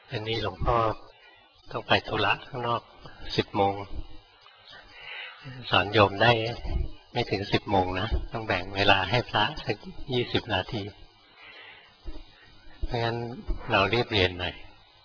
อันนี้หลวงพ่อต้องไปธุระข้างนอก10 โมงสอนโยมได้ไม่ถึง10 โมงนะต้องแบ่งเวลาให้พระสัก20 นาทีเพราะงั้นเรารีบเรียนหน่อย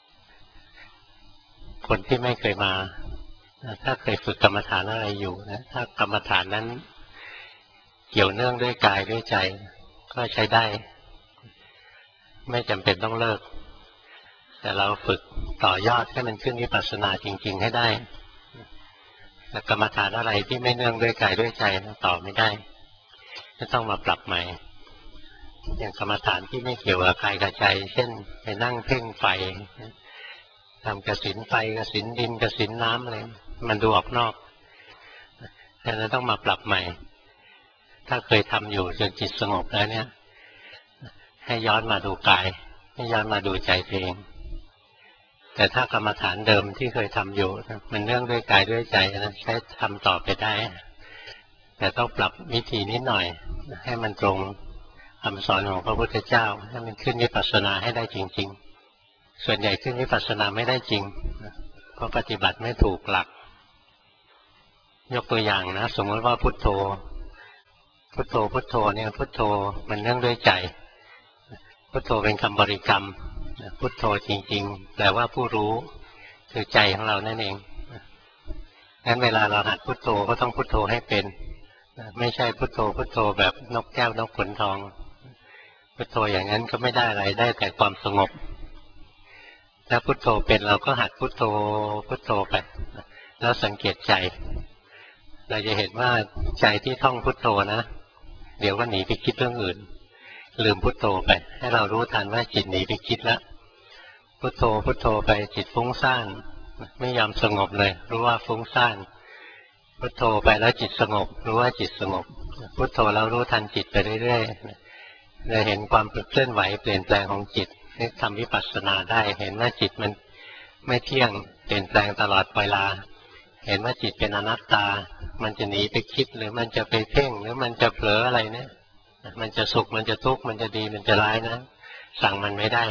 คนที่ไม่เคยมาถ้าเคยฝึกกรรมฐานอะไรอยู่นะถ้ากรรมฐานนั้นเกี่ยวเนื่องด้วยกายด้วยใจก็ใช้ได้ไม่จำเป็นต้องเลิกแต่เราฝึกต่อยอดให้มันขึ้นวิปัสสนาจริงๆให้ได้แต่กรรมฐานอะไรที่ไม่เนื่องด้วยกายด้วยใจต่อไม่ได้จะต้องมาปรับใหม่อย่างกรรมฐานที่ไม่เกี่ยวกับกายกับใจเช่นไปนั่งเพ่งไฟทำกสิณไฟกสิณดินกสิณน้ำอะไรมันดูออกนอกฉะนั้นต้องมาปรับใหม่ถ้าเคยทำอยู่จนจิตสงบแล้วเนี่ยให้ย้อนมาดูกายให้ย้อนมาดูใจตัวเองแต่ถ้ากรรมฐานเดิมที่เคยทำอยู่มันเนื่องด้วยกายด้วยใจนะใช้ทำต่อไปได้แต่ต้องปรับวิธีนิดหน่อยให้มันตรงคำสอนของพระพุทธเจ้าให้มันขึ้นวิปัสสนาให้ได้จริงๆส่วนใหญ่ขึ้นวิปัสสนาไม่ได้จริงเพราะปฏิบัติไม่ถูกหลักยกตัวอย่างนะสมมติว่าพุทโธพุทโธพุทโธเนี่ยพุทโธมันเนื่องด้วยใจพุทโธเป็นคำบริกรรมพุทโธจริงๆแปลว่าผู้รู้คือใจของเรานั่นเองงั้นเวลาเราหัดพุทโธก็ต้องพุทโธให้เป็นไม่ใช่พุทโธพุทโธแบบนกแก้วนกขุนทองพุทโธอย่างนั้นก็ไม่ได้อะไรได้แต่ความสงบถ้าพุทโธเป็นเราก็หัดพุทโธพุทโธไปแล้วสังเกตใจเราจะเห็นว่าใจที่ท่องพุทโธนะเดี๋ยวก็หนีไปคิดเรื่องอื่นลืมพุทโธไปให้เรารู้ทันว่าจิตหนีไปคิดแล้วพุทโธพุทโธไปจิตฟุ้งซ่านไม่ยอมสงบเลยรู้ว่าฟุ้งซ่านพุทโธไปแล้วจิตสงบรู้ว่าจิตสงบพุทโธแล้วรู้ทันจิตไปเรื่อยๆจะเห็นความเคลื่อนไหวเปลี่ยนแปลงของจิตให้ทำวิปัสสนาได้เห็นว่าจิตมันไม่เที่ยงเปลี่ยนแปลงตลอดเวลาเห็นว่าจิตเป็นอนัตตามันจะหนีไปคิดหรือมันจะไปเพ่งหรือมันจะเผลออะไรเนี่ยมันจะสุขมันจะทุกข์มันจะดีมันจะร้ายนะสั่งมันไม่ได้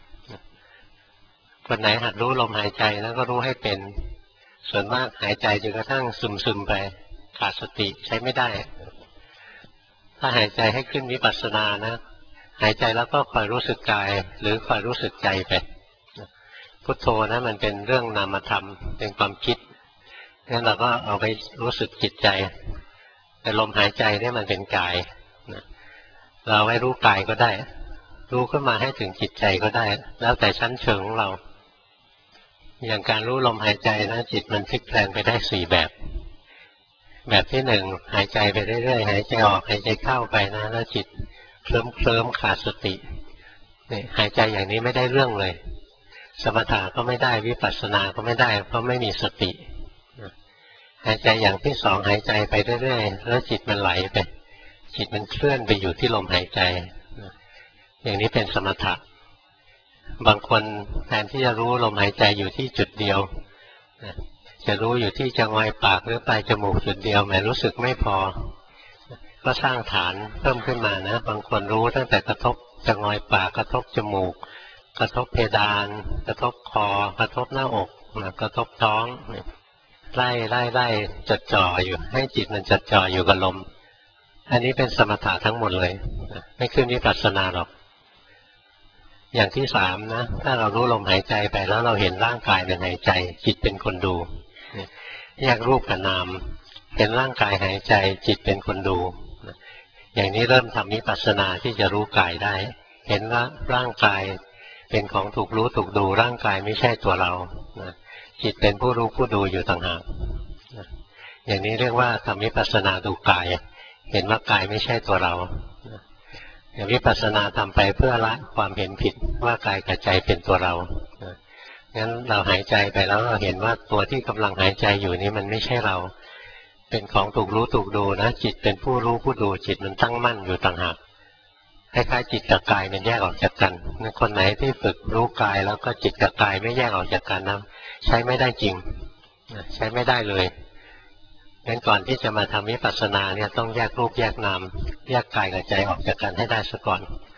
คนไหนหัดรู้ลมหายใจแล้วก็รู้ให้เป็นส่วนมากหายใจจนกระทั่งซึมๆไปขาดสติใช้ไม่ได้ถ้าหายใจให้ขึ้นวิปัสสนานะหายใจแล้วก็คอยรู้สึกกายหรือคอยรู้สึกใจไปพุทโธนะมันเป็นเรื่องนามธรรมเป็นความคิดงั้นเราก็เอาไปรู้สึกจิตใจแต่ลมหายใจเนี่ยมันเป็นกายเราไว้รู้กายก็ได้รู้ขึ้นมาให้ถึงจิตใจก็ได้แล้วแต่ชั้นเชิงของเราอย่างการรู้ลมหายใจนะจิตมันพลิกแปลงไปได้4แบบแบบที่1หายใจไปเรื่อยๆหายใจออกหายใจเข้าไปนะแล้วจิตเคลิ้มขาดสตินี่หายใจอย่างนี้ไม่ได้เรื่องเลยสมถะก็ไม่ได้วิปัสสนาก็ไม่ได้เพราะไม่มีสติหายใจอย่างที่2หายใจไปเรื่อยๆแล้วจิตมันไหลไปจิตมันเคลื่อนไปอยู่ที่ลมหายใจอย่างนี้เป็นสมถะบางคนแทนที่จะรู้ลมหายใจอยู่ที่จุดเดียวจะรู้อยู่ที่จงอยปากหรือปลายจมูกจุดเดียวแม้รู้สึกไม่พอก็สร้างฐานเพิ่มขึ้นมานะบางคนรู้ตั้งแต่กระทบจงอยปากกระทบจมูกกระทบเพดานกระทบคอกระทบหน้าอกกระทบท้องไล่จดจ่ออยู่ให้จิตมันจดจ่ออยู่กับลมอันนี้เป็นสมถะทั้งหมดเลยไม่ขึ้นวิปัสสนาหรอกอย่างที่3นะถ้าเรารู้ลมหายใจไปแล้วเราเห็นร่างกายมันหายใจจิตเป็นคนดูแยกรูปกับนามเห็นร่างกายหายใจจิตเป็นคนดูอย่างนี้เริ่มทำวิปัสสนาที่จะรู้กายได้เห็นว่าร่างกายเป็นของถูกรู้ถูกดูร่างกายไม่ใช่ตัวเราจิตเป็นผู้รู้ผู้ดูอยู่ต่างหากอย่างนี้เรียกว่าทำวิปัสสนาดูกายเห็นว่ากายไม่ใช่ตัวเราอย่างวิปัสสนาทำไปเพื่อละความเห็นผิดว่ากายกับใจเป็นตัวเรางั้นเราหายใจไปแล้วเราเห็นว่าตัวที่กำลังหายใจอยู่นี้มันไม่ใช่เราเป็นของถูกรู้ถูกดูนะจิตเป็นผู้รู้ผู้ดูจิตมันตั้งมั่นอยู่ต่างหากคล้ายๆจิตกับกายมันแยกออกจากกันคนไหนที่ฝึกรู้กายแล้วก็จิตกับกายไม่แยกออกจากกันนะใช้ไม่ได้จริงใช้ไม่ได้เลยงั้นก่อนที่จะมาทำวิปัสสนาเนี่ยต้องแยกรูปแยกนามแยกกายกับใจออกจากกันให้ได้ซะก่อน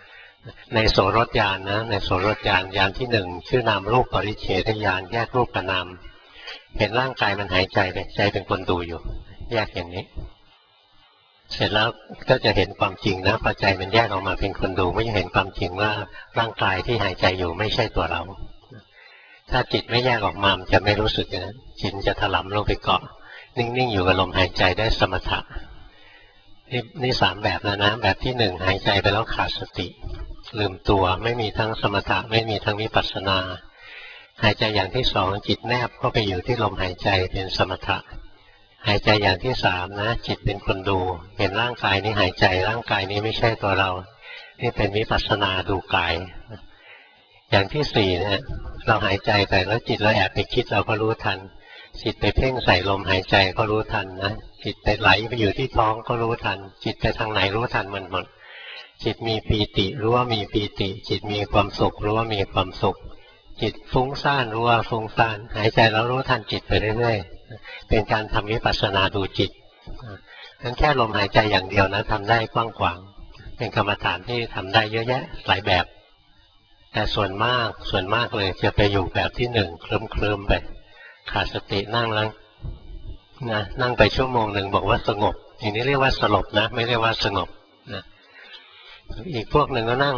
ในโสรถญาณนะในโสรถญาณญาณที่หนึ่งชื่อนามรูปปริเฉทญาณแยกรูปกับนามเห็นร่างกายมันหายใจไปใจเป็นคนดูอยู่แยกอย่างนี้เสร็จแล้วก็จะเห็นความจริงนะพอใจมันแยกออกมาเป็นคนดูไม่เห็นความจริงว่าร่างกายที่หายใจอยู่ไม่ใช่ตัวเราถ้าจิตไม่แยกออกมามันจะไม่รู้สึกนะจิตจะถลำลงไปเกาะนิ่งๆอยู่กับลมหายใจได้สมถะนี่สามแบบแล้วนะแบบที่หนึ่งหายใจไปแล้วขาดสติลืมตัวไม่มีทั้งสมถะไม่มีทั้งวิปัสสนาหายใจอย่างที่สองจิตแนบเข้าไปอยู่ที่ลมหายใจเป็นสมถะหายใจอย่างที่สามนะจิตเป็นคนดูเห็นร่างกายนี้หายใจร่างกายนี้ไม่ใช่ตัวเรานี่เป็นวิปัสสนาดูกายอย่างที่สี่เนี่ยเราหายใจไปแล้วจิตเราแอบไปคิดเราก็รู้ทันจิตไปเพ่งใส่ลมหายใจก็รู้ทันนะจิตไปไหลไปอยู่ที่ท้องก็รู้ทันจิตไปทางไหนรู้ทันมันหมดจิตมีปีติรู้ว่ามีปีติจิตมีความสุขรู้ว่ามีความสุขจิตฟุ้งซ่านรู้ว่าฟุ้งซ่านหายใจแล้วรู้ทันจิตไปเรื่อยๆเป็นการทำวิปัสสนาดูจิตนั้นแค่ลมหายใจอย่างเดียวนะทำได้กว้างขวางเป็นกรรมฐานที่ทำได้เยอะแยะหลายแบบแต่ส่วนมากเลยจะไปอยู่แบบที่หนึ่งเคลิ้มไปขาดสตินั่งแล้วนะนั่งไปชั่วโมงหนึ่งบอกว่าสงบอย่างนี้เรียกว่าสลบนะไม่เรียกว่าสงบนะอีกพวกหนึ่งก็นั่ง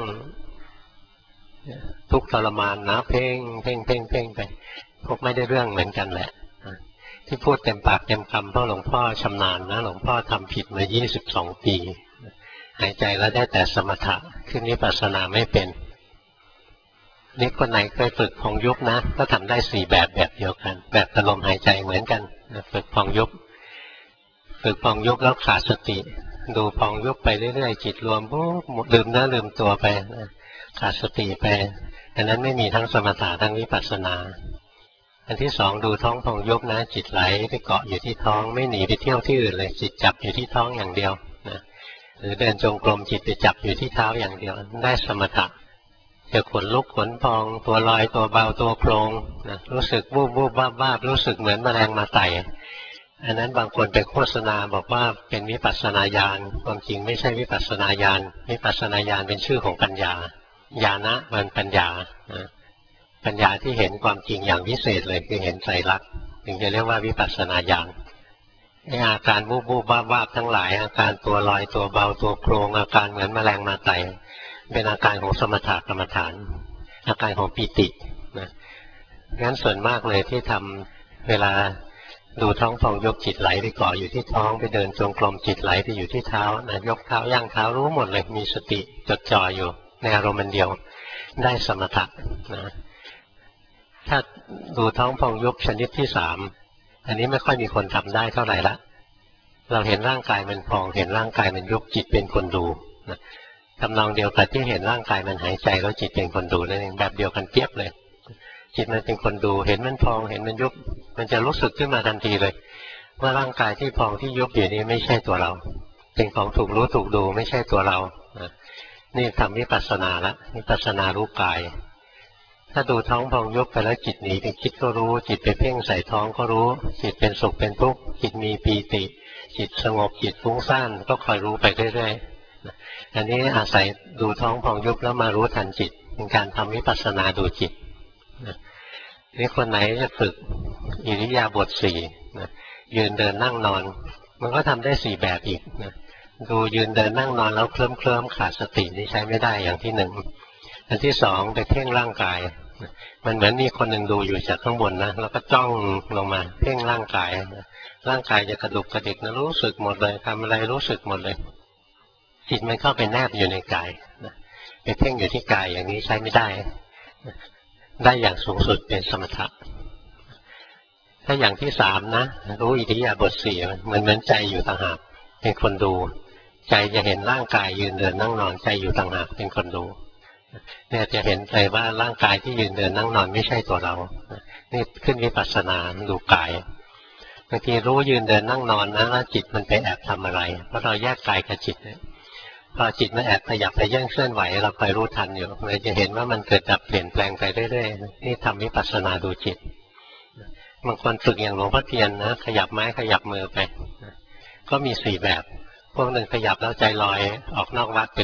ทุกข์ทรมานนะเพ่งไปพวกไม่ได้เรื่องเหมือนกันแหละที่พูดเต็มปากเต็มคำเพราะหลวงพ่อชำนาญนะหลวงพ่อทำผิดมา22 ปีหายใจแล้วได้แต่สมถะขึ้นวิปัสสนาไม่เป็นนี่คนไหนเคยฝึกพองยุบนะก็ทำได้4แบบเดียวกันแบบลมหายใจเหมือนกันฝึกพองยุบแล้วขาดสติดูพองยุบไปเรื่อยๆจิตรวมปุ๊บลืมเนื้อลืมตัวไปขาดสติไปอันนั้นไม่มีทั้งสมถะทั้งวิปัสสนาอันที่สองดูท้องพองยุบนะจิตไหลไปเกาะอยู่ที่ท้องไม่หนีไปเที่ยวที่อื่นเลยจิตจับอยู่ที่ท้องอย่างเดียวนะหรือเดินจงกรมจิตไปจับอยู่ที่เท้าอย่างเดียวได้สมถะจะขนลุกขนพองตัวลอยตัวเบาตัวโครงนะรู้สึกวูบบ้ารู้สึกเหมือนแมลงมาไต่อันนั้นบางคนไปโฆษณาบอกว่าเป็นวิปัสสนาญาณความจริงไม่ใช่วิปัสสนาญาณวิปัสสนาญาณเป็นชื่อของปัญญาญาณะมันปัญญาปัญญาที่เห็นความจริงอย่างวิเศษเลยคือเห็นไตรลักษณ์ถึงจะเรียกว่าวิปัสสนาญาณอาการวูบบ้าทั้งหลายอาการตัวลอยตัวเบาตัวโครงอาการเหมือนแมลงมาไต่เป็นอาการของสมถกรรมฐานอาการของปีตินะงั้นส่วนมากเลยที่ทำเวลาดูท้องฟองยกจิตไหลไปเกาะอยู่ที่ท้องไปเดินจงกรมจิตไหลไปอยู่ที่เท้านะยกเท้าย่างเท้ารู้หมดเลยมีสติจดจ่ออยู่ในอารมณ์เดียวได้สมถะนะถ้าดูท้องฟองยุบชนิดที่สามอันนี้ไม่ค่อยมีคนทำได้เท่าไหร่ละเราเห็นร่างกายมันพองเห็นร่างกายมันยุบจิตเป็นคนดูนะทำนองเดียวกับที่เห็นร่างกายมันหายใจแล้วจิตเป็นคนดูนั่นเองแบบเดียวกันเทียบเลยจิตมันเป็นคนดูเห็นมันพองเห็นมันยุบมันจะรู้สึกขึ้นมาทันทีเลยว่าร่างกายที่พองที่ยุบอยู่นี้ไม่ใช่ตัวเราเป็นของถูกรู้ถูกดูไม่ใช่ตัวเรานี่ทำวิปัสสนาละวิปัสสนารู้กายถ้าดูท้องพองยุบไปแล้วจิตหนีไปคิดก็รู้จิตไปเพ่งใส่ท้องก็รู้จิตเป็นสุขเป็นทุกข์จิตมีปีติจิตสงบจิตฟุ้งซ่านก็คอยรู้ไปเรื่อยๆอันนี้อาศัยดูท้องพองยุบแล้วมารู้ทันจิตเป็นการทำวิปัสสนาดูจิตนี่คนไหนจะฝึกอิริยาบถสี่ยืนเดินนั่งนอนมันก็ทำได้4แบบอีกดูยืนเดินนั่งนอนแล้วเคลิ้มขาดสตินี่ใช้ไม่ได้อย่างที่หนึ่งอันที่สองไปเพ่งร่างกายมันเหมือนมีคนหนึ่งดูอยู่จากข้างบนนะแล้วก็จ้องลงมาเพ่งร่างกายร่างกายจะกระดุกกระดิกนะรู้สึกหมดเลยทำอะไรรู้สึกหมดเลยจิตมันเข้าไปแนบอยู่ในกายไปเพ่งอยู่ที่กายอย่างนี้ใช้ไม่ได้ได้อย่างสูงสุดเป็นสมถะถ้าอย่างที่สามนะรู้อิริยาบถสี่มันเหมือนใจอยู่ต่างหากเป็นคนดูใจจะเห็นร่างกายยืนเดินนั่งนอนใจอยู่ต่างหากเป็นคนดูเนี่ยจะเห็นใจว่าร่างกายที่ยืนเดินนั่งนอนไม่ใช่ตัวเรานี่ขึ้นวิปัสสนาดูกายบางทีรู้ยืนเดินนั่งนอนนะแล้วจิตมันไปแอบทำอะไรเพราะเราแยกกายกับจิตพอจิตมันแอบขยับไปแย่งเคลื่อนไหวเราคอยรู้ทันอยู่เลยจะเห็นว่ามันเกิดดับเปลี่ยนแปลงไปเรื่อยๆนี่ทำวิปัสสนาดูจิตบางคนฝึกอย่างหลวงพ่อเทียนนะขยับไม้ขยับมือไปก็มี4แบบพวกหนึ่งขยับแล้วใจลอยออกนอกวัดไปเลย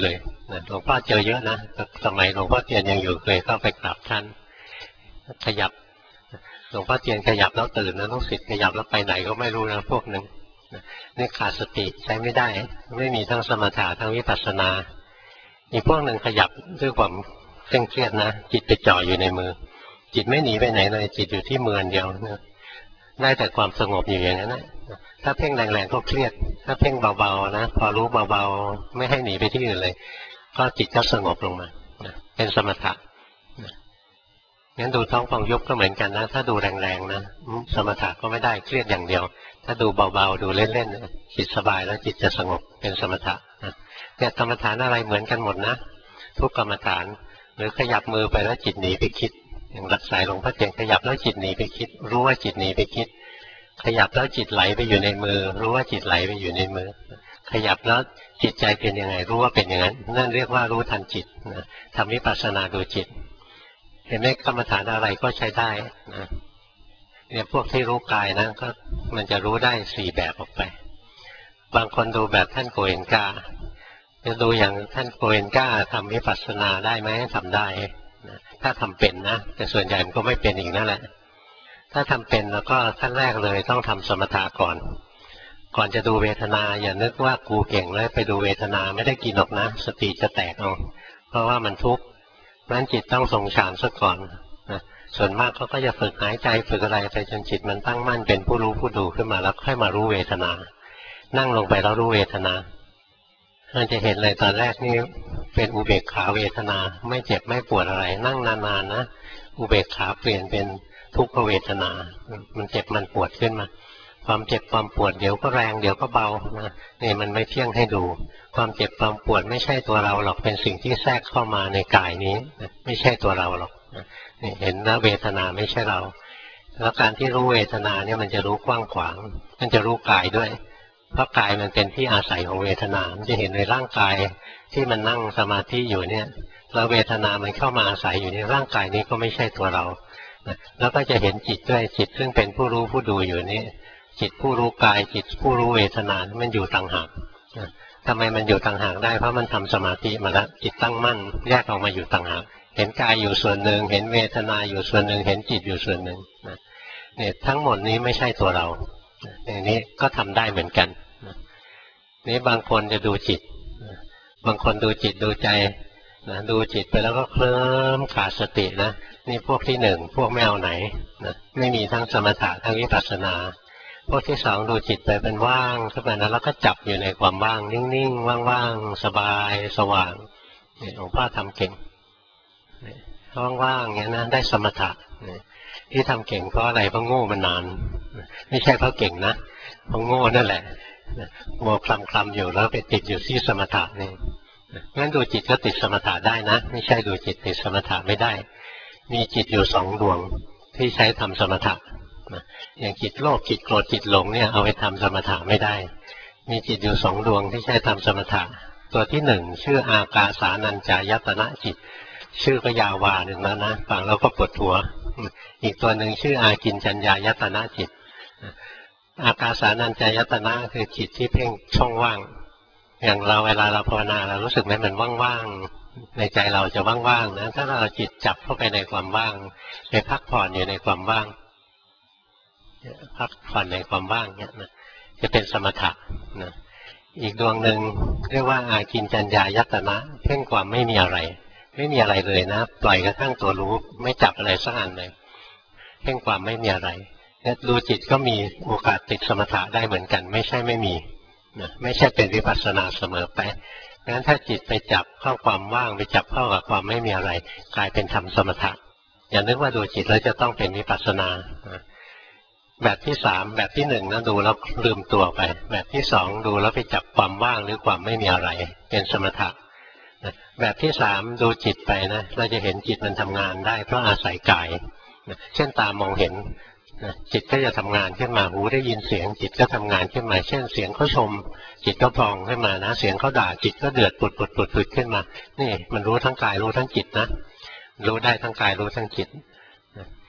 หลวงพ่อเจอเยอะนะสมัยหลวงพ่อเทียนยังอยู่เคยเข้าไปกราบท่านขยับหลวงพ่อเทียนขยับแล้วตื่นนะลูกศิษย์ขยับแล้วไปไหนก็ไม่รู้นะพวกหนึ่งนี่ขาดสติใช้ไม่ได้ไม่มีทั้งสมถะทั้งวิปัสสนาอีกพวกหนึ่งขยับด้วยความเคร่งเครียดนะจิตไปจ่ออยู่ในมือจิตไม่หนีไปไหนเลยจิตอยู่ที่มือเดียวได้แต่ความสงบอยู่อย่างนั้นนะถ้าเพ่งแรงๆก็เครียดถ้าเพ่งเบาๆนะพอรู้เบาๆไม่ให้หนีไปที่อื่นเลยก็จิตก็สงบลงมาเป็นสมถะงั้นดูท้องพองยุบก็เหมือนกันนะถ้าดูแรงๆนะสมถะก็ไม่ได้เครียดอย่างเดียวถ้าดูเบาๆดูเล่นๆจิตสบายแล้วจิตจะสงบเป็นสมถะเนี่ยกรรมฐานอะไรเหมือนกันหมดนะทุกกรรมฐานหรือขยับมือไปแล้วจิตหนีไปคิดอย่างหลักสายหลวงพ่อเทียนขยับแล้วจิตหนีไปคิดรู้ว่าจิตหนีไปคิดขยับแล้วจิตไหลไปอยู่ในมือรู้ว่าจิตไหลไปอยู่ในมือขยับแล้วจิตใจเป็นยังไงรู้ว่าเป็นอย่างนั้นนั่นเรียกว่ารู้ทันจิตนะทำวิปัสสนาดูจิตเห็นไหมกรรมฐานอะไรก็ใช้ได้นะเนี่ยพวกที่รู้กายนะก็มันจะรู้ได้4แบบออกไปบางคนดูแบบท่านโกเอนกาจะดูอย่างท่านโกเอนกาทำวิปัสสนาได้ไหมทำได้นะถ้าทำเป็นนะแต่ส่วนใหญ่มันก็ไม่เป็นอีกนั่นแหละถ้าทำเป็นแล้วก็ขั้นแรกเลยต้องทำสมถะก่อนจะดูเวทนาอย่านึกว่ากูเก่งแล้วไปดูเวทนาไม่ได้กินหรอกนะสติจะแตกเอาเพราะว่ามันทุกข์นั้นจิตต้องทรงฌานซะก่อนนะส่วนมากเขาก็จะฝึกหายใจฝึกอะไรไปจนจิตมันตั้งมั่นเป็นผู้รู้ผู้ดูขึ้นมาแล้วค่อยมารู้เวทนานั่งลงไปแล้วรู้เวทนาเราจะเห็นเลยตอนแรกนี่เป็นอุเบกขาเวทนาไม่เจ็บไม่ปวดอะไรนั่งนานๆนะอุเบกขาเปลี่ยนเป็นทุกขเวทนามันเจ็บมันปวดขึ้นมาความเจ็บความปวดเดี๋ยวก็แรงเดี๋ยวก็เบานะนี่มันไม่เที่ยงให้ดูความเจ็บความปวดไม่ใช่ตัวเราหรอกเป็นสิ่งที่แทรกเข้ามาในกายนี้ไม่ใช่ตัวเราหรอกนี่เห็นนะเวทนาไม่ใช่เราแล้วการที่รู้เวทนาเนี่ยมันจะรู้กว้างขวางมันจะรู้กายด้วยเพราะกายมันเป็นที่อาศัยของเวทนามันจะเห็นในร่างกายที่มันนั่งสมาธิอยู่เนี่ยแล้วเวทนามันเข้ามาอาศัยอยู่ในร่างกายนี้ก็ไม่ใช่ตัวเราแล้วก็จะเห็นจิตด้วยจิตซึ่งเป็นผู้รู้ผู้ดูอยู่นี่จิตผู้รู้กายจิตผู้รู้เวทนามันอยู่ต่างหากทำไมมันอยู่ต่างหากได้เพราะมันทำสมาธิมาแล้วจิตตั้งมั่นแยกออกมาอยู่ต่างหากเห็นกายอยู่ส่วนหนึ่งเห็นเวทนาอยู่ส่วนหนึ่งเห็นจิตอยู่ส่วนหนึ่งเนี่ยทั้งหมดนี้ไม่ใช่ตัวเราอย่างนี้ก็ทำได้เหมือนกันนี่บางคนจะดูจิตบางคนดูจิตดูใจนะดูจิตไปแล้วก็เคลิ้มขาดสตินะนี่พวกที่หนึ่งพวกไม่เอาไหนนะไม่มีทั้งสมถะทั้งวิปัสสนาพวกที่สองดูจิตไปเป็นว่างขึ้นมาแล้วก็จับอยู่ในความว่างนิ่งๆว่างๆสบายสว่างหลวงพ่อทำเก่งว่างๆอย่างนี้นะได้สมถะที่ทำเก่งเพราะอะไรเพราะโง่มานานไม่ใช่เพราะเก่งนะเพราะโง่นั่นแหละโง่คลำอยู่แล้วไปติดอยู่ที่สมถะนี่งั้นดูจิตก็ติดสมถะได้นะไม่ใช่ดูจิตติดสมถะไม่ได้มีจิตอยู่สองดวงที่ใช้ทำสมถะอย่างจิตโลภจิตโกรธจิตหลงเนี่ยเอาไปทำสมถะไม่ได้มีจิตอยู่สองดวงที่ใช้ทำสมถะตัวที่หนึ่งชื่ออากาสานัญจายตนะจิตชื่อก็ยาววาหนึ่งแล้วนะฟังแล้วก็ปวดหัวอีกตัวหนึ่งชื่ออากินจัญญายตนะจิตอากาสานัญจายตนะคือจิตที่เพ่งช่องว่างอย่างเราเวลาเราภาวนาเรารู้สึกไหมมันว่างๆในใจเราจะว่างๆนะถ้าเราจิตจับเข้าไปในความว่างไปพักผ่อนอยู่ในความว่างพักผ่อนในความว่างเนี่ยนะจะเป็นสมถะนะอีกดวงหนึ่งเรียกว่าอากินจัญญายตนะเพ่งความไม่มีอะไรไม่มีอะไรเลยนะปล่อยกระทั่งตัวรู้ไม่จับอะไรสักอันเลยเพ่งความไม่มีอะไรเนี่ยดูจิตก็มีโอกาสติดสมถะได้เหมือนกันไม่ใช่ไม่มีนะไม่ใช่เป็นวิปัสสนาเสมอไปงั้นถ้าจิตไปจับเข้าความว่างไปจับเข้ากับความไม่มีอะไรกลายเป็นทำสมถะอย่านึกว่าดูจิตแล้วจะต้องเป็นวิปัสสนาแบบที่สามแบบที่หนึ่งนะดูแล้วลืมตัวไปแบบที่สองดูแล้วไปจับความว่างหรือความไม่มีอะไรเป็นสมถะแบบที่สามดูจิตไปนะเราจะเห็นจิตมันทำงานได้เพราะอาศัยกายเช่นตามองเห็นจิตก็จะทำงานขึ้นมาหูได้ยินเสียงจิตก็ทำงานขึ้นมาเช่นเสียงเขาชมจิตก็พองขึ้นมานะเสียงเขาด่าจิตก็เดือดปุดขึ้นมานี่มันรู้ทั้งกายรู้ทั้งจิตนะรู้ได้ทั้งกายรู้ทั้งจิต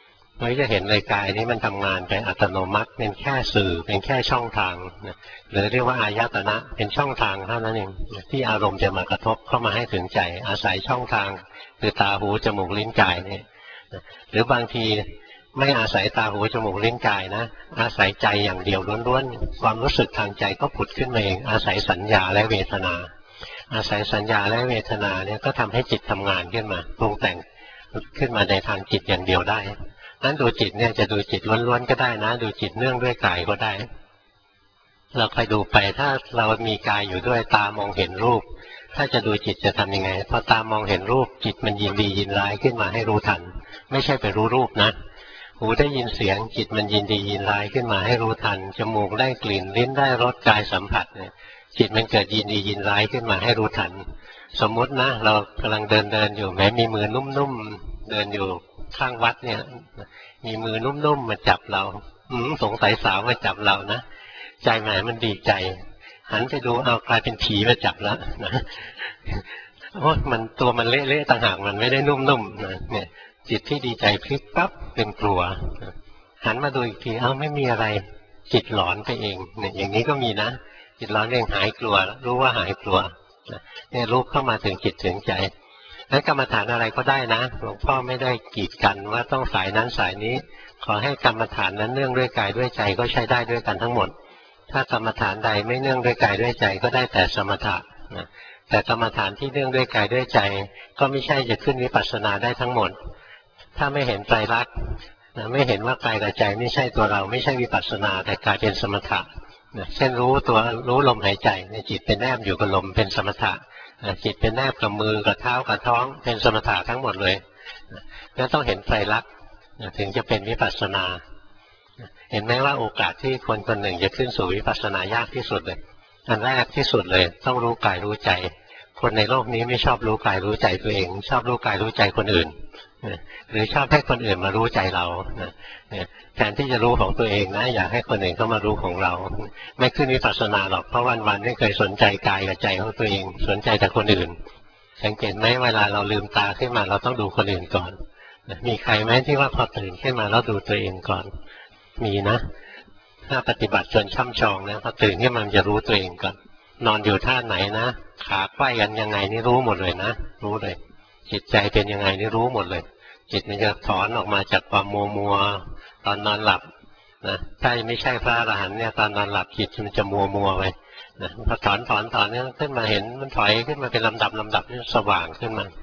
เราจะเห็นเลยกายนี้มันทำงานไปอัตโนมัติเป็นแค่สื่อเป็นแค่ช่องทางหรือเรียกว่าอายตนะเป็นช่องทางเท่านั้นเองที่อารมณ์จะมากระทบเข้ามาให้ถึงใจอาศัยช่องทางคือตาหูจมูกลิ้นกายนี่หรือบางทีไม่อาศัยตาหูจมูกลิ้นกายนะอาศัยใจอย่างเดียวล้วนๆความรู้สึกทางใจก็ผุดขึ้นมาเองอาศัยสัญญาและเวทนาอาศัยสัญญาและเวทนาเนี่ยก็ทำให้จิตทำงานขึ้นมาปรุงแต่งขึ้นมาในทางจิตอย่างเดียวได้นั้นดูจิตเนี่ยจะดูจิตล้วนๆก็ได้นะดูจิตเนื่องด้วยกายก็ได้เราคอยดูไปถ้าเรามีกายอยู่ด้วยตามองเห็นรูปถ้าจะดูจิตจะทำยังไงพอตามองเห็นรูปจิตมันยินดียินร้ายขึ้นมาให้รู้ทันไม่ใช่ไปรู้รูปนะหูได้ยินเสียงจิตมันยินดียินร้ายขึ้นมาให้รู้ทันจมูกได้กลิ่นลิ้นได้รสกายสัมผัสเนี่ยจิตมันเกิดยินดียินร้ายขึ้นมาให้รู้ทันสมมตินะเรากำลังเดินอยู่แม้มีมือนุ่มๆเดินอยู่ข้างวัดเนี่ยมีมือนุ่มๆมาจับเราสงสัยสาวมาจับเรานะใจหมายมันดีใจหันไปดูเอากลายเป็นผีมาจับแล้วนะโอ้มันตัวมันเละๆต่างหากมันไม่ได้นุ่มๆนะเนี่ยจิตที่ดีใจพลิกปั๊บเป็นกลัวหันมาดูอีกทีเอ้าไม่มีอะไรจิตหลอนไปเองเนี่ยอย่างนี้ก็มีนะจิตหลอนเองหายกลัวรู้ว่าหายกลัวเนี่ยรู้เข้ามาถึงจิตถึงใจแล้วกรรมฐานอะไรก็ได้นะหลวงพ่อไม่ได้กีดกันว่าต้องสายนั้นสายนี้ขอให้กรรมฐานนั้นเนื่องด้วยกายด้วยใจก็ใช้ได้ด้วยกันทั้งหมดถ้ากรรมฐานใดไม่เนื่องด้วยกายด้วยใจก็ได้แต่สมถะนะแต่กรรมฐานที่เนื่องด้วยกายด้วยใจก็ไม่ใช่จะขึ้นวิปัสสนาได้ทั้งหมดถ้าไม่เห็นไตรลักษณ์ไม่เห็นว่ากายกับใจไม่ใช่ตัวเราไม่ใช่วิปัสสนาแต่กลายเป็นสมถะเช่นรู้ลมหายใจจิตเป็นแนบอยู่กับลมเป็นสมถะจิตเป็นแนบกับมือกับเท้ากับท้องเป็นสมถะทั้งหมดเลยแล้วต้องเห็นไตรลักษณ์ถึงจะเป็นวิปัสสนาเห็นไหมว่าโอกาสที่คนคนหนึ่งจะขึ้นสู่วิปัสสนายากที่สุดเลยอันแรกที่สุดเลยต้องรู้กายรู้ใจคนในโลกนี้ไม่ชอบรู้กายรู้ใจตัวเองชอบรู้กายรู้ใจคนอื่นหรือชอบให้คนอื่นมารู้ใจเราแทนที่จะรู้ของตัวเองนะอยากให้คนอื่นเข้ามารู้ของเราไม่ขึ้นวิปัสสนาหรอกเพราะวันๆไม่เคยสนใจกายกับใจของตัวเองสนใจแต่คนอื่นสังเกตไหมเวลาเราลืมตาขึ้นมาเราต้องดูคนอื่นก่อนมีใครไหมที่ว่าพอตื่นขึ้นมาแล้วดูตัวเองก่อนมีนะถ้าปฏิบัติจนช่ำชองนะพอตื่นขึ้นมาจะรู้ตัวเองก่อนนอนอยู่ท่าไหนนะขาไขว้กันยังไงนี่รู้หมดเลยนะรู้เลยจิตใจเป็นยังไงนี่รู้หมดเลยจิตมันจะถอนออกมาจากความมัวตอนนอนหลับนะถ้าไม่ใช่พระอรหันต์เนี่ยตอนนอนหลับจิตมันจะมัวไปนะพอถอนเนี่ยขึ้นมาเห็นมันถอยขึ้นมาเป็นลำดับนี่สว่างขึ้นมา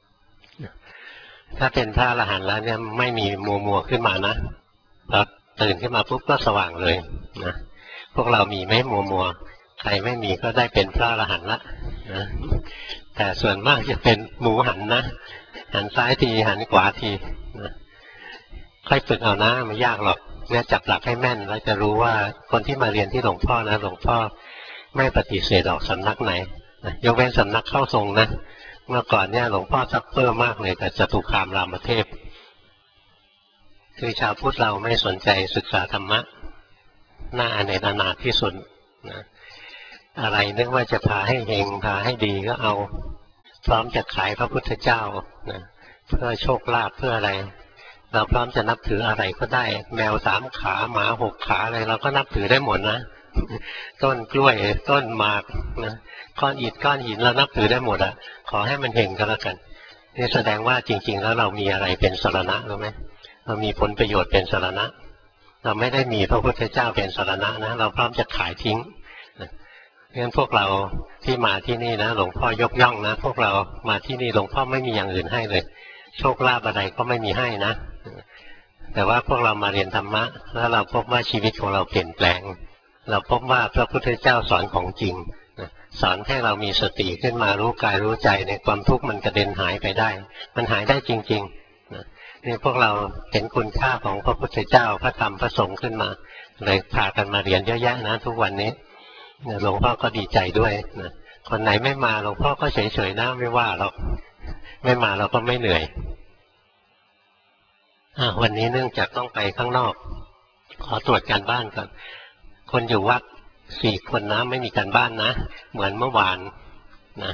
ถ้าเป็นพระอรหันต์แล้วเนี่ยไม่มีมัวขึ้นมานะพอตื่นขึ้นมาปุ๊บก็สว่างเลยนะพวกเรามีไหมมัวใครไม่มีก็ได้เป็นพระอรหันต์ละนะแต่ส่วนมากจะเป็นหมูหันนะหันซ้ายทีหันขวาทีนะค่อยฝึกเอานะไม่ยากหรอกเนี่ยจับหลักให้แม่นแล้วจะรู้ว่าคนที่มาเรียนที่หลวงพ่อนะหลวงพ่อไม่ปฏิเสธออกสำนักไหนนะยกเว้นสำนักเข้าทรงนะเมื่อก่อนเนี่ยหลวงพ่อซัพเปอร์มากเลยกับจตุคามรามเทพคือชาวพุทธเราไม่สนใจศึกษาธรรมะหน้าในนานาที่สุดนะอะไรนึกว่าจะพาให้เฮงพาให้ดีก็เอาพร้อมจะขายพระพุทธเจ้านะเพื่อโชคลาภเพื่ออะไรเราพร้อมจะนับถืออะไรก็ได้แมว3 ขาหมา6 ขาอะไรเราก็นับถือได้หมดนะต้นกล้วยต้นหมากนะก้อนอิฐก้อนหินเรานับถือได้หมดอ่ะขอให้มันเฮงก็แล้วกันนี่แสดงว่าจริงๆแล้วเรามีอะไรเป็นสรณะรู้ไหมเรามีผลประโยชน์เป็นสรณะเราไม่ได้มีพระพุทธเจ้าเป็นสรณะนะเราพร้อมจะขายทิ้งงั้นพวกเราที่มาที่นี่นะหลวงพ่อยกย่องนะพวกเรามาที่นี่หลวงพ่อไม่มีอย่างอื่นให้เลยโชคลาภอะไรก็ไม่มีให้นะแต่ว่าพวกเรามาเรียนธรรมะแล้วเราพบว่าชีวิตของเราเปลี่ยนแปลงเราพบว่าพระพุทธเจ้าสอนของจริงสอนให้เรามีสติขึ้นมารู้กายรู้ใจในความทุกข์มันกระเด็นหายไปได้มันหายได้จริงๆนี่พวกเราเห็นคุณค่าของพระพุทธเจ้าพระธรรมพระสงฆ์ขึ้นมาเลยพากันมาเรียนเยอะแยะนะทุกวันนี้หลวงพ่อก็ดีใจด้วยนะคนไหนไม่มาหลวงพ่อก็เฉยๆนะไม่ว่าหรอกไม่มาเราก็ไม่เหนื่อยวันนี้เนื่องจากต้องไปข้างนอกขอตรวจการบ้านก่อนคนอยู่วัด4 คนนะไม่มีการบ้านนะเหมือนเมื่อวานนะ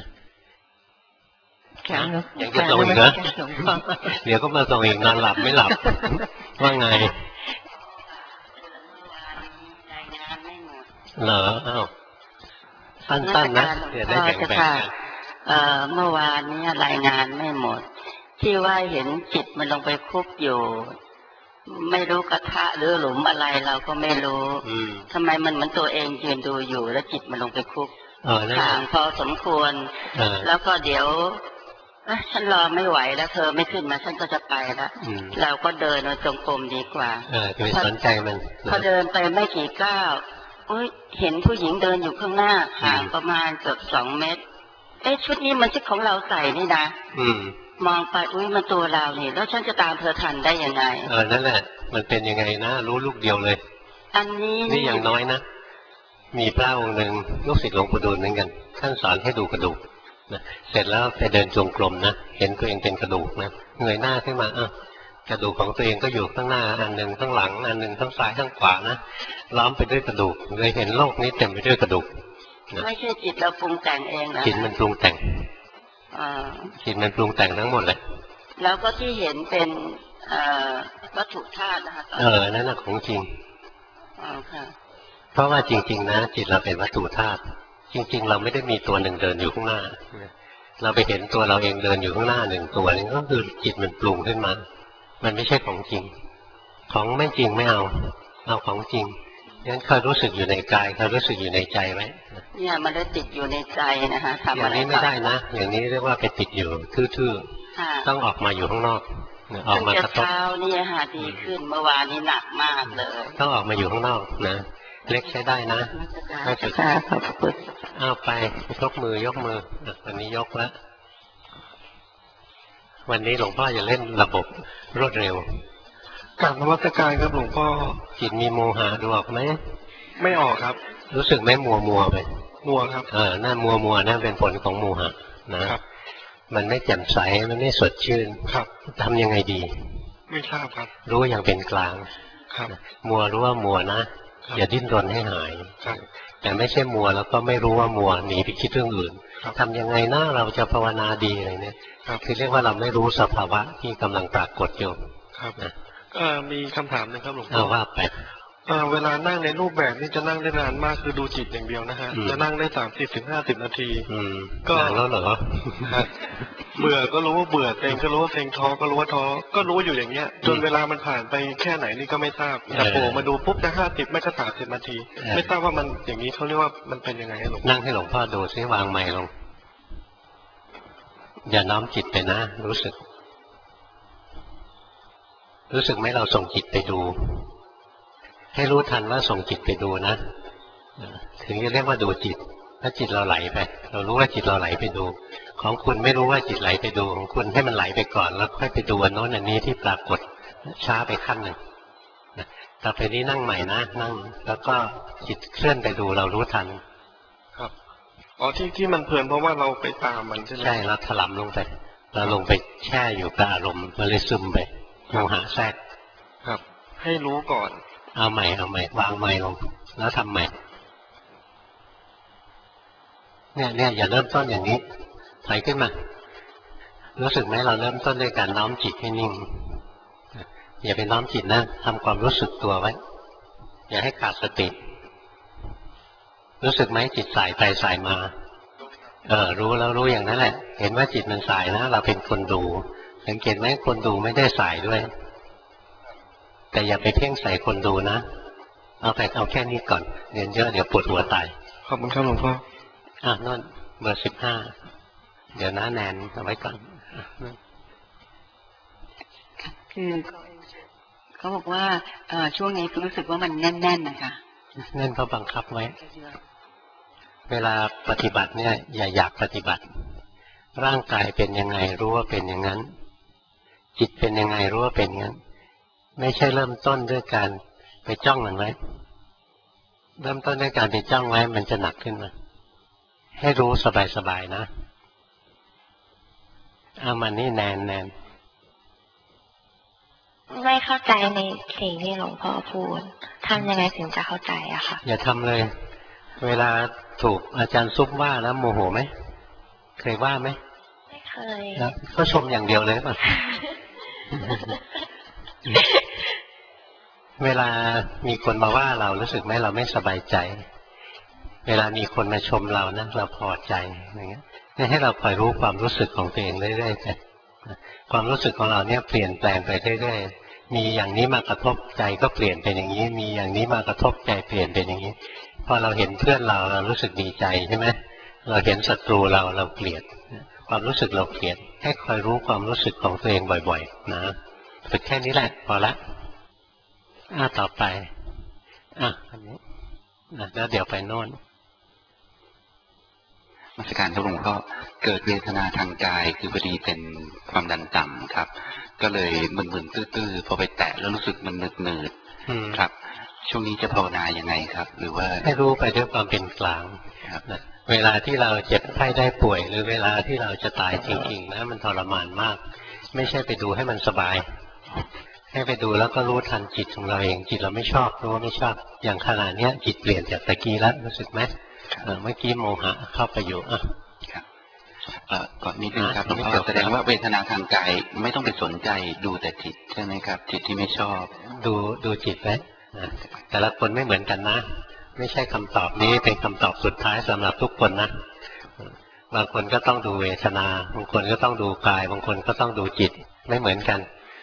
ยังจะส่งอีกนะเดี๋ยวก็มาส่งอีกนอนหลับไม่หลับว่าไงรายงานไม่หมดเหรออ้าวสั้นๆนะเดี๋ยวได้แบ่งกันเมื่อวานนี้รายงานไม่หมดที่ว่าเห็นจิตมันลงไปคุกอยู่ไม่รู้กระทะหรือหลุมอะไรเราก็ไม่รู้ทำไมมันเหมือนตัวเองยืนดูอยู่แล้วจิตมันลงไปคุกห่างพอสมควรแล้วก็เดี๋ยวฉันรอไม่ไหวแล้วเธอไม่ขึ้นมาฉันก็จะไปแล้วเราก็เดินมาจงกรมดีกว่าจะไปสนใจมันพอเดินไปไม่กี่ก้าวเห็นผู้หญิงเดินอยู่ข้างหน้าห่างประมาณเกือบ2 เมตรชุดนี้มันชุดของเราใส่นี่นะมองไปมันตัวเรานี่แล้วฉันจะตามเธอทันได้ยังไงนั่นแหละมันเป็นยังไงนะรู้ลูกเดียวเลยอันนี้นี่อย่างน้อยนะมีพระองค์หนึ่งลูกศิษย์หลวงปู่ดูลเหมือนกันท่านสอนให้ดูกระดูกนะเสร็จแล้วไปเดินจงกรมนะเห็นตัวเองเป็นกระดูกนะเงยหน้าขึ้นมากระดูกของตัวเองก็อยู่ข้างหน้าอันหนึ่งข้างหลังอันหนึ่งข้างซ้ายข้างขวานะล้อมไปด้วยกระดูกเลยเห็นโลกนี้เต็มไปด้วยกระดูกไม่ใช่จิตเราปรุงแต่งเองนะจิตมันปรุงแต่งจิตมันปรุงแต่งทั้งหมดเลยแล้วก็ที่เห็นเป็นวัตถุธาตุนะคะนั่นแหละของจริงเพราะว่าจริงๆนะจิตเราเป็นวัตถุธาตุจริงๆเราไม่ได้มีตัวหนึ่งเดินอยู่ข้างหน้าเราไปเห็นตัวเราเองเดินอยู่ข้างหน้า1 ตัวนี่ก็คือจิตมันปรุงขึ้นมามันไม่ใช่ของจริงของไม่จริงไม่เอาของจริงงั้นเคยรู้สึกอยู่ในกายเคยรู้สึกอยู่ในใจไหมเนี่ยมันได้ติดอยู่ในใจนะคะทำอะไรอย่างนี้ไม่ได้นะอย่างนี้เรียกว่าไปติดอยู่ทื่อๆต้องออกมาอยู่ข้างนอกออกมากระทบเช้านี่ดีขึ้นเมื่อวานนี้หนักมากเลยต้องออกมาอยู่ข้างนอกนะเล็กใช้ได้นะไม่ฝึกไปยกมือวันนี้ยกแล้ววันนี้หลวงพ่อจะเล่นระบบรวดเร็วกราบนมัสการครับหลวงพ่อจิตมีโมหะดูออกไหมไม่ออกครับรู้สึกไหมมัวไปมัวครับน่ามัวนั่นเป็นผลของโมหะนะครับมันไม่แจ่มใสมันไม่สดชื่นครับทำยังไงดีไม่ทราบครับรู้อย่างเป็นกลางครับมัวรู้ว่ามัวนะอย่าดิ้นรนให้หายแต่ไม่ใช่มัวแล้วก็ไม่รู้ว่ามัวหนีไปคิดเรื่องอื่นทำยังไงนะเราจะภาวนาดีอะไรเนี่ยคือเรียกว่าเราไม่รู้สภาวะที่กำลังปรากฏอยู่ครับนะมีคำถามนึงครับหลวงพ่อว่าไปเวลานั่งในรูปแบบนี้จะนั่งได้นานมากคือดูจิตอย่างเดียวนะฮะจะนั่งได้30-50 นาทีก็แล้วเหรอเบื่อก็รู้ว่าเบื่อเต็งก็รู้ว่าเต็งท้อก็รู้ว่าท้อก็รู้อยู่อย่างเงี้ยจนเวลามันผ่านไปแค่ไหนนี่ก็ไม่ทราบแต่โผล่มาดูปุ๊บจะ50ไม่ก็30 นาทีไม่ทราบว่ามันอย่างนี้เขาเรียกว่ามันเป็นยังไงให้หลวงนั่งให้หลวงพ่อดูซิวางไมค์ลงอย่าน้อมจิตไปนะรู้สึกไหมเราส่งจิตไปดูให้รู้ทันว่าส่งจิตไปดูนะถึงจะเรียกว่าดูจิตถ้าจิตเราไหลไปเรารู้ว่าจิตเราไหลไปดูของคุณไม่รู้ว่าจิตไหลไปดูของคุณให้มันไหลไปก่อนแล้วค่อยไปดูอันโน้นอันนี้ที่ปรากฏช้าไปขั้นหนึ่งต่อไปนี้นั่งใหม่นะนั่งแล้วก็จิตเคลื่อนไปดูเรารู้ทันครับที่มันเพลินเพราะว่าเราไปตามมันใช่ไหมใช่เราถลำลงไปเราลงไปแช่อยู่กับอารมณ์มันเลยซึมไปโมหะแทรกครับให้รู้ก่อนเอาใหม่วางใหม่ลงแล้วทำใหม่เนี่ยอย่าเริ่มต้นอย่างนี้ถอยขึ้นมารู้สึกไหมเราเริ่มต้นด้วยการน้อมจิตให้นิ่งอย่าไปน้อมจิตนะทำความรู้สึกตัวไว้อย่าให้ขาดสติรู้สึกไหมจิตสายไปสายมารู้แล้วรู้อย่างนั้นแหละเห็นว่าจิตมันสายนะเราเป็นคนดูสังเกตไหมคนดูไม่ได้สายด้วยแต่อย่าไปเพ่งใส่คนดูนะเอาแค่นี้ก่อนเรียนเยอะเดี๋ยวปวดหัวตายขอบคุณครับหลวงพ่อนั่นเบอร์15เดี๋ยวนะแนนเอาไว้ก่อนคือเขาบอกว่าช่วงนี้รู้สึกว่ามันแน่นๆนะคะแน่นเพราะบังคับไว้เวลาปฏิบัติเนี่ยอย่าอยากปฏิบัติร่างกายเป็นยังไงรู้ว่าเป็นอย่างนั้นจิตเป็นยังไงรู้ว่าเป็นอย่างนั้นไม่ใช่เริ่มต้นด้วยการไปจ้องมันไว้เริ่มต้นด้วยการไปจ้องไว้มันจะหนักขึ้นมาให้รู้สบายๆนะเอามันนี่แนนไม่เข้าใจในสิ่งที่หลวงพ่อพูดทำยังไงถึงจะเข้าใจอะค่ะอย่าทำเลยเวลาถูกอาจารย์ซุปว่าแล้วโมโหไหมเคยว่าไหมไม่เคยแล้วก็ชมอย่างเดียวเลยป่ะเวลามีคนมาว่าเรารู้สึกไหมเราไม่สบายใจเวลามีคนมาชมเรานะเราพอใจอย่างเงี้ยให้เราคอยรู้ความรู้สึกของตัวเองเรื่อยๆไปความรู้สึกของเราเนี่ยเปลี่ยนแปลงไปเรื่อยๆมีอย่างนี้มากระทบใจก็เปลี่ยนเป็นอย่างนี้มีอย่างนี้มากระทบใจเปลี่ยนเป็นอย่างนี้พอเราเห็นเพื่อนเรารู้สึกดีใจใช่ไหมเราเห็นศัตรูเราเกลียดความรู้สึกเราเกลียดให้คอยรู้ความรู้สึกของตัวเองบ่อยๆนะฝึกแค่นี้แหละพอละต่อไปอันนี้แล้วเดี๋ยวไปโน่นนมัสการครับหลวงพ่อเกิดเวทนาทางกายคือพอดีเป็นความดันต่ำครับก็เลยมึนๆตื้อๆพอไปแตะแล้วรู้สึกมันหนืดๆครับช่วงนี้จะภาวนายังไงครับหรือว่าให้รู้ไปด้วยความเป็นกลางนะเวลาที่เราเจ็บไข้ได้ป่วยหรือเวลาที่เราจะตายจริงๆนะมันทรมานมากไม่ใช่ไปดูให้มันสบายให้ไปดูแล้วก็รู้ทันจิตของเราเองจิตเราไม่ชอบรู้ว่าไม่ชอบอย่างขนาดนี้จิตเปลี่ยนจากตะกี้แล้วรู้สึกไหมเมื่อกี้โมหะเข้าไปอยู่ก่อนนิดนึงครับหลวงพ่อแสดงว่าเวทนาทางกายไม่ต้องไปสนใจดูแต่จิตใช่ไหมครับจิตที่ไม่ชอบดูจิตไว้แต่ละคนไม่เหมือนกันนะไม่ใช่คำตอบนี้เป็นคำตอบสุดท้ายสำหรับทุกคนนะบางคนก็ต้องดูเวทนาบางคนก็ต้องดูกายบางคนก็ต้องดูจิตไม่เหมือนกัน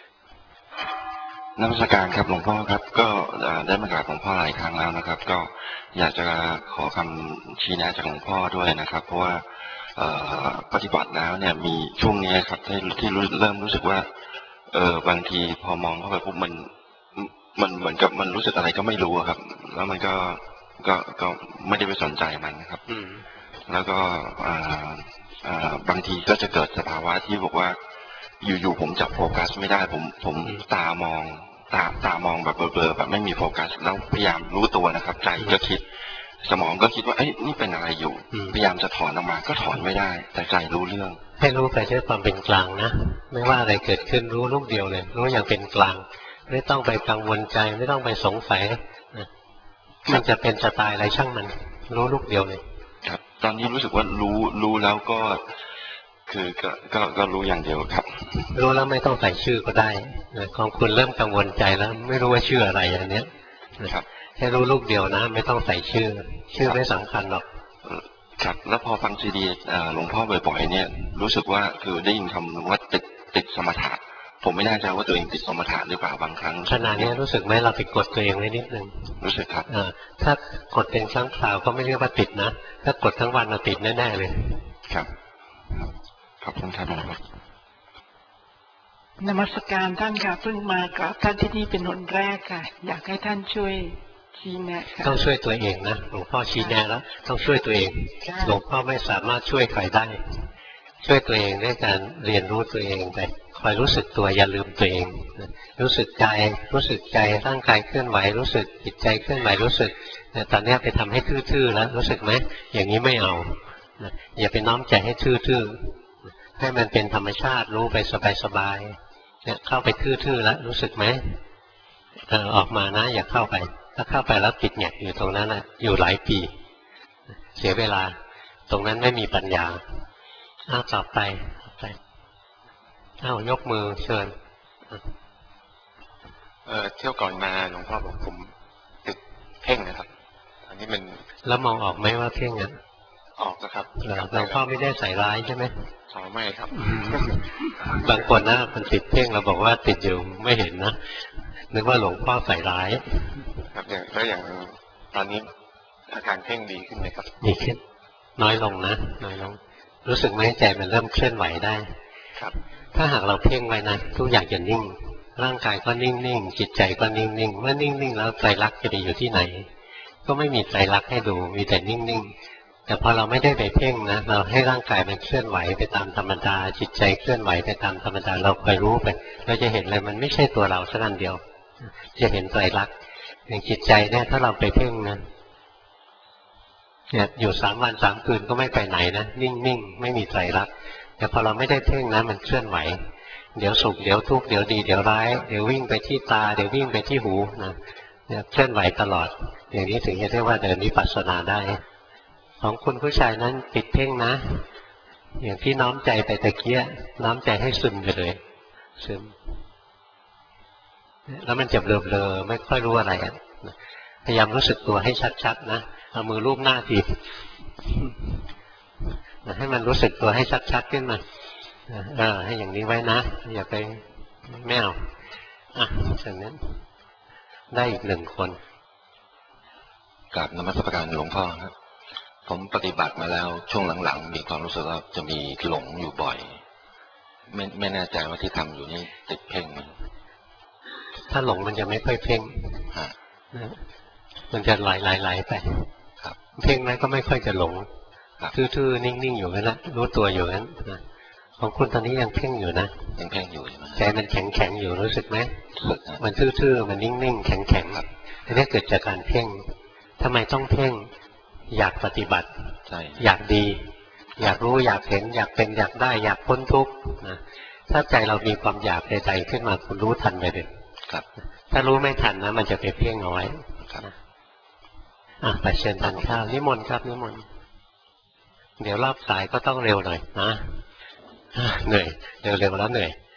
นมัสการครับหลวงพ่อครับก็ได้มากราบหลวงพ่อหลายครั้งแล้วนะครับก็อยากจะขอคำชี้แนะจากหลวงพ่อด้วยนะครับเพราะว่าปฏิบัติแล้วเนี่ยมีช่วงนี้ครับที่เริ่มรู้สึกว่าบางทีพอมองเข้าไปปุ๊บมันเหมือนกับมันรู้สึกอะไรก็ไม่รู้ครับแล้วมันก็ไม่ได้ไปสนใจมันนะครับแล้วก็บางทีก็จะเกิดสภาวะที่บอกว่าอยู่ๆผมจับโฟกัสไม่ได้ผมตามองแบบเบลอๆแบบไม่มีโฟกัสแล้วพยายามรู้ตัวนะครับใจก็คิดสมองก็คิดว่าเอ้ยนี่เป็นอะไรอยู่พยายามจะถอนออกมาก็ถอนไม่ได้แต่ใจรู้เรื่องให้รู้ไปด้วยความเป็นกลางนะไม่ว่าอะไรเกิดขึ้นรู้ลูกเดียวเลยรู้อย่างเป็นกลางไม่ต้องไปกังวลใจไม่ต้องไปสงสัยมันจะเป็นจะตายอะไรช่างมันรู้ลูกเดียวเลยครับตอนนี้รู้สึกว่ารู้แล้วก็คือก็รู้อย่างเดียวครับรู้แล้วไม่ต้องใส่ชื่อก็ได้ของคุณเริ่มกังวลใจแล้วไม่รู้ว่าชื่ออะไรอย่างเนี้ยครับให้รู้ลูกเดียวนะไม่ต้องใส่ชื่อไม่สำคัญหรอกครับแล้วพอฟังซีดีหลวงพ่อบ่อยๆเนี่ยรู้สึกว่าคือได้ยินคำว่าติดสมถะผมไม่แน่ใจว่าตัวเองติดสมถะหรือเปล่าบางครั้งขณะนี้รู้สึกไหมเราไปกดตัวเองไว้นิดนึงรู้สึกครับถ้ากดเป็นครั้งคราวก็ไม่เรียกว่าติดนะถ้ากดทั้งวันเราติดแน่ๆเลยครับขอบคุณครับหลวงพ่อนมัสการท่านค่ะเพิ่งมากับท่านที่นี่เป็นคนแรกค่ะอยากให้ท่านช่วยชี้แนะต้องช่วยตัวเองนะหลวงพ่อชี้แนะแล้วต้องช่วยตัวเองหลวงพ่อไม่สามารถช่วยใครได้ช่วยตัวเองด้วยการเรียนรู้ตัวเองไปคอยรู้สึกตัวอย่าลืมตัวเองรู้สึกใจร่างกายเคลื่อนไหวรู้สึกจิตใจเคลื่อนไหวรู้สึกแต่ตอนนี้ไปทำให้ทื่อๆแล้วรู้สึกไหมอย่างนี้ไม่เอาอย่าไปน้อมใจให้ทื่อๆให้มันเป็นธรรมชาติรู้ไปสบายๆเนี่ยเข้าไปทื่อๆแล้วรู้สึกไหมออกมานะอย่าเข้าไปถ้าเข้าไปแล้วติดแงกอยู่ตรงนั้นนะอยู่หลายปีเสียเวลาตรงนั้นไม่มีปัญญาต่อไปยกมือเชิญเที่ยวก่อนมาหลวงพ่อบอกผมติดเพ่งนะครับอันนี้มันแล้วมองออกไหมว่าเพ่งอ่ะออกนะครับหลวงพ่อไม่ได้ใส่ร้ายใช่ไหมไม่ครับบางคนนะมันติดเพ่งเราบอกว่าติดอยู่ไม่เห็นนะนึกว่าหลวงพ่อใส่ร้ายครับอย่างตอนนี้อาการเพ่งดีขึ้นไหมครับดีขึ้นน้อยลงนะน้อยลงรู้สึกไหมใจมันเริ่มเคลื่อนไหวได้ครับถ้าหากเราเพ่งไว้นะทุกอย่างจะนิ่งร่างกายก็นิ่งๆจิตใจก็นิ่งๆเมื่อนิ่งๆแล้วไตรลักษณ์จะไปอยู่ที่ไหนก็ไม่มีไตรลักษณ์ให้ดูมีแต่นิ่งๆแต่พอเราไม่ได้ไปเพ่งนะเราให้ร่างกายมันเคลื่อนไหวไปตามธรรมดาจิตใจเคลื่อนไหวไปตามธรรมดาเราคอยรู้ไปเราจะเห็นเลยมันไม่ใช่ตัวเราสักอันเดียวจะเห็นไตรลักษณ์อย่างจิตใจเนี่ยถ้าเราไปเพ่งนะเนี่ยอยู่3 วัน3 คืนก็ไม่ไปไหนนะนิ่งๆไม่มีไตรลักษณ์แต่พอเราไม่ได้เพ่งนะมันเคลื่อนไหวเดี๋ยวสุขเดี๋ยวทุกข์เดี๋ยวดีเดี๋ยวร้ายเดี๋ยววิ่งไปที่ตาเดี๋ยววิ่งไปที่หูนะเนี่ยเคลื่อนไหวตลอดอย่างนี้ถึงจะเรียกว่าเดินวิปัสสนาได้ของคุณผู้ชายนั้นติดเพ่งนะอย่างที่น้อมใจไปตะเกียน้อมใจให้ซึมไปเลยซึมแล้วมันจะเบลอๆไม่ค่อยรู้อะไรอ่ะพยายามรู้สึกตัวให้ชัดๆนะเอามือลูบหน้าทีให้มันรู้สึกตัวให้ชัดๆขึ้นมาให้อย่างนี้ไว้นะอย่าไปไม่เอาจากนั้นได้อีก1 คนกราบนมัสการหลวงพ่อครับผมปฏิบัติมาแล้วช่วงหลังๆมีความรู้สึกว่าจะมีหลงอยู่บ่อยไม่แน่ใจว่าที่ทำอยู่นี่ติดเพ่งมันถ้าหลงมันจะไม่ค่อยเพ่งมันจะไหลไปครับเพ่งแล้วก็ไม่ค่อยจะหลงทื่อๆนิ่งๆอยู่นั่นแหละรู้ตัวอยู่นั้นของคุณตอนนี้ยังเพ่งอยู่นะยังเพ่งอยู่ใจมันแข็งๆอยู่รู้สึกไหมมันทื่อๆมันนิ่งๆแข็งๆอันนี้เกิดจากการเพ่งทำไมต้องเพ่งอยากปฏิบัติอยากดีอยากรู้อยากเห็นอยากเป็นอยากได้อยากพ้นทุกข์นะถ้าใจเรามีความอยากใดๆขึ้นมาคุณรู้ทันไปเลยครับถ้ารู้ไม่ทันนะมันจะไปเพ่งเอาไว้ไปเชิญทานข้าวนิมนต์ครับนิมนต์เดี๋ยวรอบสายก็ต้องเร็วหน่อยนะเหนื่อยเร็วๆแล้วเหนื่อย